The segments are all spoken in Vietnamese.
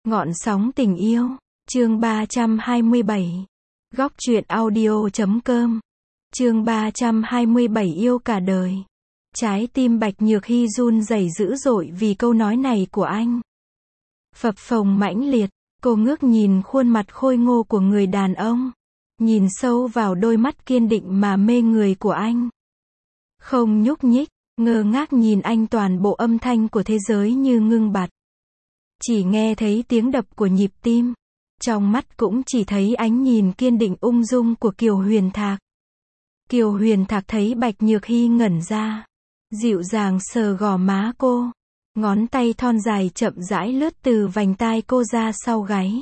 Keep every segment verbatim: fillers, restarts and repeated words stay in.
Ngọn sóng tình yêu, chương ba trăm hai mươi bảy. Góc truyện audio chấm com. Chương ba trăm hai mươi bảy yêu cả đời. Trái tim Bạch Nhược Hy run rẩy dữ dội vì câu nói này của anh. Phập phồng mãnh liệt, cô ngước nhìn khuôn mặt khôi ngô của người đàn ông, nhìn sâu vào đôi mắt kiên định mà mê người của anh. Không nhúc nhích, ngơ ngác nhìn anh, toàn bộ âm thanh của thế giới như ngưng bặt. Chỉ nghe thấy tiếng đập của nhịp tim, trong mắt cũng chỉ thấy ánh nhìn kiên định ung dung của Kiều Huyền Thạc. Kiều Huyền Thạc thấy Bạch Nhược Hy ngẩn ra, dịu dàng sờ gò má cô, ngón tay thon dài chậm rãi lướt từ vành tai cô ra sau gáy.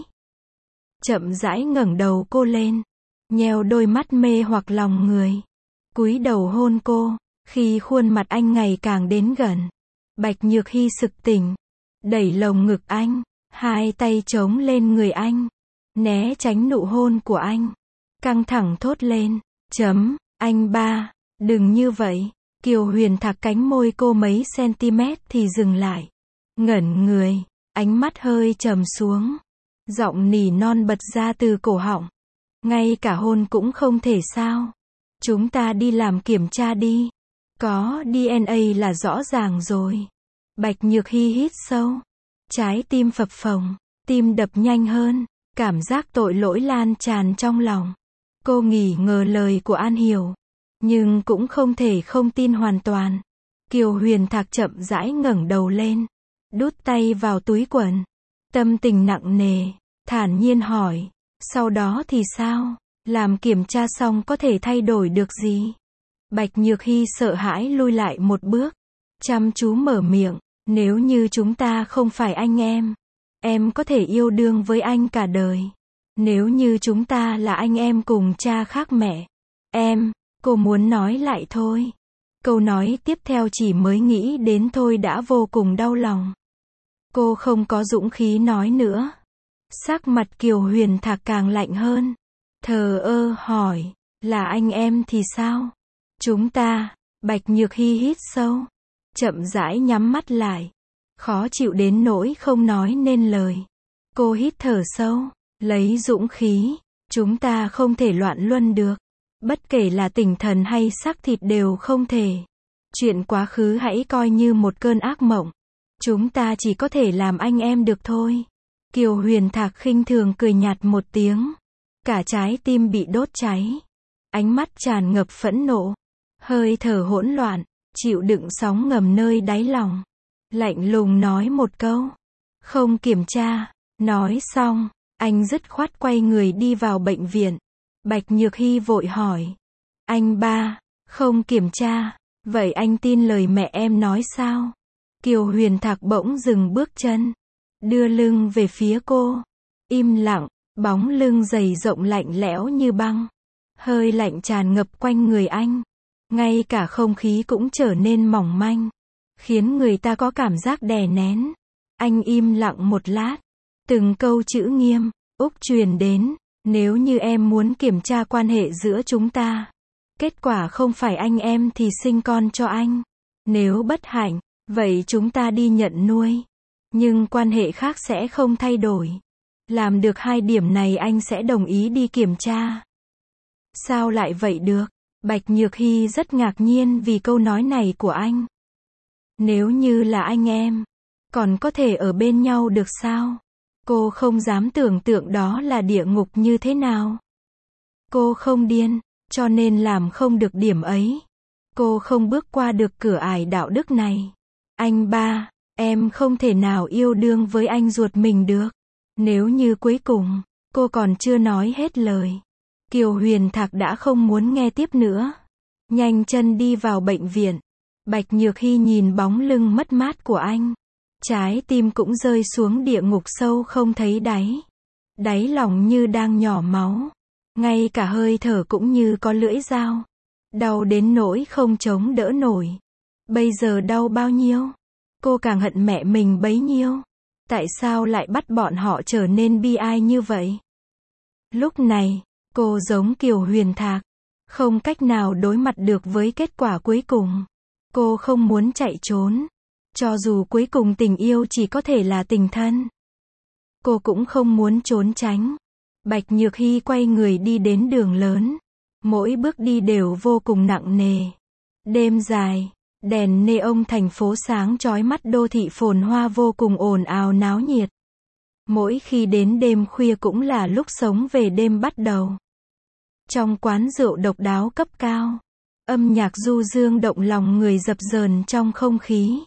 Chậm rãi ngẩng đầu cô lên, nheo đôi mắt mê hoặc lòng người, cúi đầu hôn cô. Khi khuôn mặt anh ngày càng đến gần, Bạch Nhược Hy sực tỉnh, đẩy lồng ngực anh, hai tay chống lên người anh, né tránh nụ hôn của anh, căng thẳng thốt lên, chấm, anh ba, đừng như vậy. Kiều Huyền Thạc cánh môi cô mấy cm thì dừng lại, ngẩn người, ánh mắt hơi trầm xuống, giọng nỉ non bật ra từ cổ họng, ngay cả hôn cũng không thể sao? Chúng ta đi làm kiểm tra đi. Có đê en a là rõ ràng rồi. Bạch Nhược Hy hít sâu, trái tim phập phồng, tim đập nhanh hơn, cảm giác tội lỗi lan tràn trong lòng. Cô nghỉ ngờ lời của An Hiểu, nhưng cũng không thể không tin hoàn toàn. Kiều Huyền Thạc chậm rãi ngẩng đầu lên, đút tay vào túi quần, tâm tình nặng nề, thản nhiên hỏi, sau đó thì sao? Làm kiểm tra xong có thể thay đổi được gì? Bạch Nhược Hy sợ hãi lui lại một bước, chăm chú mở miệng, nếu như chúng ta không phải anh em, em có thể yêu đương với anh cả đời. Nếu như chúng ta là anh em cùng cha khác mẹ, em, cô muốn nói lại thôi. Câu nói tiếp theo chỉ mới nghĩ đến thôi đã vô cùng đau lòng. Cô không có dũng khí nói nữa. Sắc mặt Kiều Huyền Thạc càng lạnh hơn, thờ ơ hỏi, là anh em thì sao? Chúng ta, Bạch Nhược Hy hít sâu, chậm rãi nhắm mắt lại, khó chịu đến nỗi không nói nên lời. Cô hít thở sâu, lấy dũng khí, chúng ta không thể loạn luân được. Bất kể là tinh thần hay xác thịt đều không thể. Chuyện quá khứ hãy coi như một cơn ác mộng. Chúng ta chỉ có thể làm anh em được thôi. Kiều Huyền Thạc khinh thường cười nhạt một tiếng. Cả trái tim bị đốt cháy. Ánh mắt tràn ngập phẫn nộ. Hơi thở hỗn loạn, chịu đựng sóng ngầm nơi đáy lòng. Lạnh lùng nói một câu. Không kiểm tra. Nói xong, anh dứt khoát quay người đi vào bệnh viện. Bạch Nhược Hy vội hỏi. Anh ba, không kiểm tra, vậy anh tin lời mẹ em nói sao? Kiều Huyền Thạc bỗng dừng bước chân, đưa lưng về phía cô. Im lặng, bóng lưng dày rộng lạnh lẽo như băng. Hơi lạnh tràn ngập quanh người anh. Ngay cả không khí cũng trở nên mỏng manh, khiến người ta có cảm giác đè nén. Anh im lặng một lát, từng câu chữ nghiêm, úc truyền đến. Nếu như em muốn kiểm tra quan hệ giữa chúng ta, kết quả không phải anh em thì sinh con cho anh. Nếu bất hạnh, vậy chúng ta đi nhận nuôi. Nhưng quan hệ khác sẽ không thay đổi. Làm được hai điểm này anh sẽ đồng ý đi kiểm tra. Sao lại vậy được? Bạch Nhược Hy rất ngạc nhiên vì câu nói này của anh. Nếu như là anh em, còn có thể ở bên nhau được sao? Cô không dám tưởng tượng đó là địa ngục như thế nào. Cô không điên, cho nên làm không được điểm ấy. Cô không bước qua được cửa ải đạo đức này. Anh ba, em không thể nào yêu đương với anh ruột mình được. Nếu như cuối cùng, cô còn chưa nói hết lời. Kiều Huyền Thạc đã không muốn nghe tiếp nữa. Nhanh chân đi vào bệnh viện. Bạch Nhược Hy nhìn bóng lưng mất mát của anh. Trái tim cũng rơi xuống địa ngục sâu không thấy đáy. Đáy lòng như đang nhỏ máu. Ngay cả hơi thở cũng như có lưỡi dao. Đau đến nỗi không chống đỡ nổi. Bây giờ đau bao nhiêu? Cô càng hận mẹ mình bấy nhiêu. Tại sao lại bắt bọn họ trở nên bi ai như vậy? Lúc này, cô giống Kiều Huyền Thạc. Không cách nào đối mặt được với kết quả cuối cùng. Cô không muốn chạy trốn. Cho dù cuối cùng tình yêu chỉ có thể là tình thân. Cô cũng không muốn trốn tránh. Bạch Nhược Hy quay người đi đến đường lớn. Mỗi bước đi đều vô cùng nặng nề. Đêm dài, đèn neon thành phố sáng chói mắt, đô thị phồn hoa vô cùng ồn ào náo nhiệt. Mỗi khi đến đêm khuya cũng là lúc sống về đêm bắt đầu. Trong quán rượu độc đáo cấp cao, âm nhạc du dương động lòng người dập dờn trong không khí.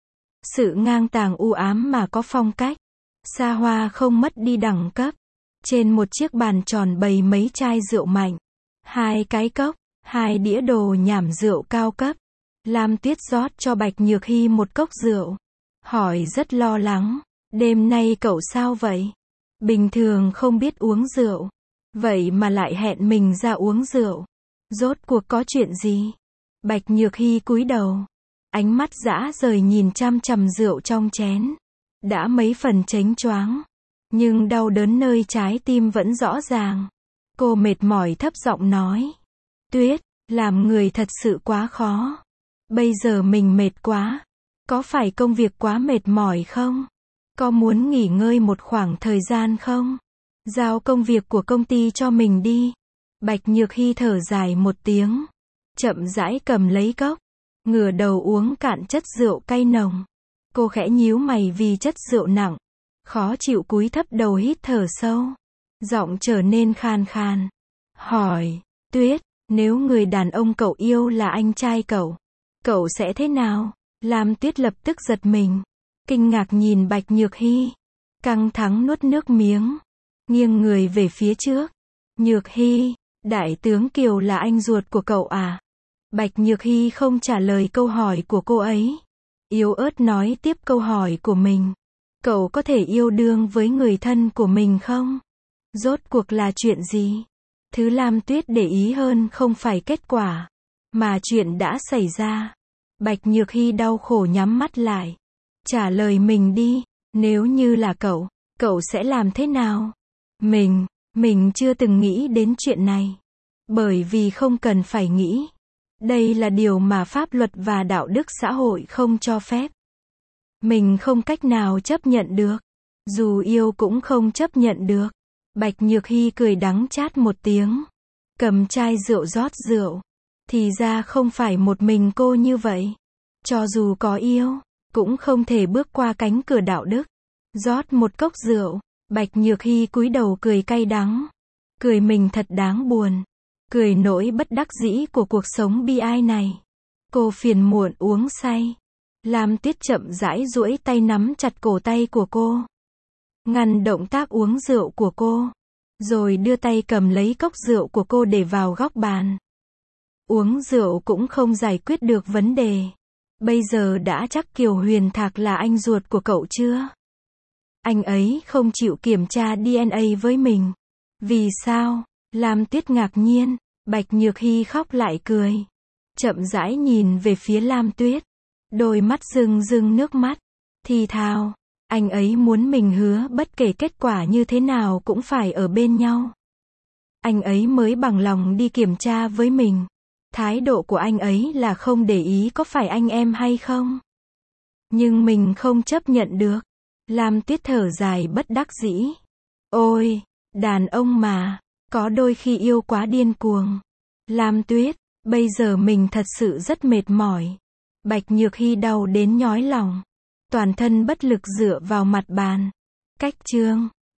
Sự ngang tàng u ám mà có phong cách, xa hoa không mất đi đẳng cấp. Trên một chiếc bàn tròn bày mấy chai rượu mạnh, hai cái cốc, hai đĩa đồ nhảm rượu cao cấp. Lam Tuyết rót cho Bạch Nhược Hy một cốc rượu, hỏi rất lo lắng, đêm nay cậu sao vậy? Bình thường không biết uống rượu, vậy mà lại hẹn mình ra uống rượu. Rốt cuộc có chuyện gì? Bạch Nhược Hy cúi đầu, ánh mắt dã rời nhìn chăm chằm rượu trong chén. Đã mấy phần chếnh choáng, nhưng đau đớn nơi trái tim vẫn rõ ràng. Cô mệt mỏi thấp giọng nói, Tuyết, làm người thật sự quá khó. Bây giờ mình mệt quá. Có phải công việc quá mệt mỏi không? Có muốn nghỉ ngơi một khoảng thời gian không? Giao công việc của công ty cho mình đi. Bạch Nhược Hy thở dài một tiếng, chậm rãi cầm lấy cốc, ngửa đầu uống cạn chất rượu cay nồng. Cô khẽ nhíu mày vì chất rượu nặng, khó chịu cúi thấp đầu hít thở sâu, giọng trở nên khan khan. Hỏi, Tuyết, nếu người đàn ông cậu yêu là anh trai cậu, cậu sẽ thế nào? Lam Tuyết lập tức giật mình, kinh ngạc nhìn Bạch Nhược Hy, căng thẳng nuốt nước miếng, nghiêng người về phía trước. Nhược Hy, Đại tướng Kiều là anh ruột của cậu à? Bạch Nhược Hy không trả lời câu hỏi của cô ấy, yếu ớt nói tiếp câu hỏi của mình. Cậu có thể yêu đương với người thân của mình không? Rốt cuộc là chuyện gì? Thứ Lam Tuyết để ý hơn không phải kết quả, mà chuyện đã xảy ra. Bạch Nhược Hy đau khổ nhắm mắt lại. Trả lời mình đi, nếu như là cậu, cậu sẽ làm thế nào? Mình, mình chưa từng nghĩ đến chuyện này. Bởi vì không cần phải nghĩ. Đây là điều mà pháp luật và đạo đức xã hội không cho phép. Mình không cách nào chấp nhận được. Dù yêu cũng không chấp nhận được. Bạch Nhược Hy cười đắng chát một tiếng, cầm chai rượu rót rượu. Thì ra không phải một mình cô như vậy. Cho dù có yêu, cũng không thể bước qua cánh cửa đạo đức. Rót một cốc rượu, Bạch Nhược Hy cúi đầu cười cay đắng. Cười mình thật đáng buồn. Cười nỗi bất đắc dĩ của cuộc sống bi ai này. Cô phiền muộn uống say. Lam Tuyết chậm rãi duỗi tay nắm chặt cổ tay của cô, ngăn động tác uống rượu của cô, rồi đưa tay cầm lấy cốc rượu của cô để vào góc bàn. Uống rượu cũng không giải quyết được vấn đề. Bây giờ đã chắc Kiều Huyền Thạc là anh ruột của cậu chưa? Anh ấy không chịu kiểm tra đê en a với mình. Vì sao? Lam Tuyết ngạc nhiên. Bạch Nhược Hy khóc lại cười, chậm rãi nhìn về phía Lam Tuyết, đôi mắt rưng rưng nước mắt, thì thào, anh ấy muốn mình hứa bất kể kết quả như thế nào cũng phải ở bên nhau. Anh ấy mới bằng lòng đi kiểm tra với mình. Thái độ của anh ấy là không để ý có phải anh em hay không. Nhưng mình không chấp nhận được. Lam Tuyết thở dài bất đắc dĩ. Ôi, đàn ông mà, có đôi khi yêu quá điên cuồng. Lam Tuyết, bây giờ mình thật sự rất mệt mỏi. Bạch Nhược Hy đau đến nhói lòng, toàn thân bất lực dựa vào mặt bàn. Cách chương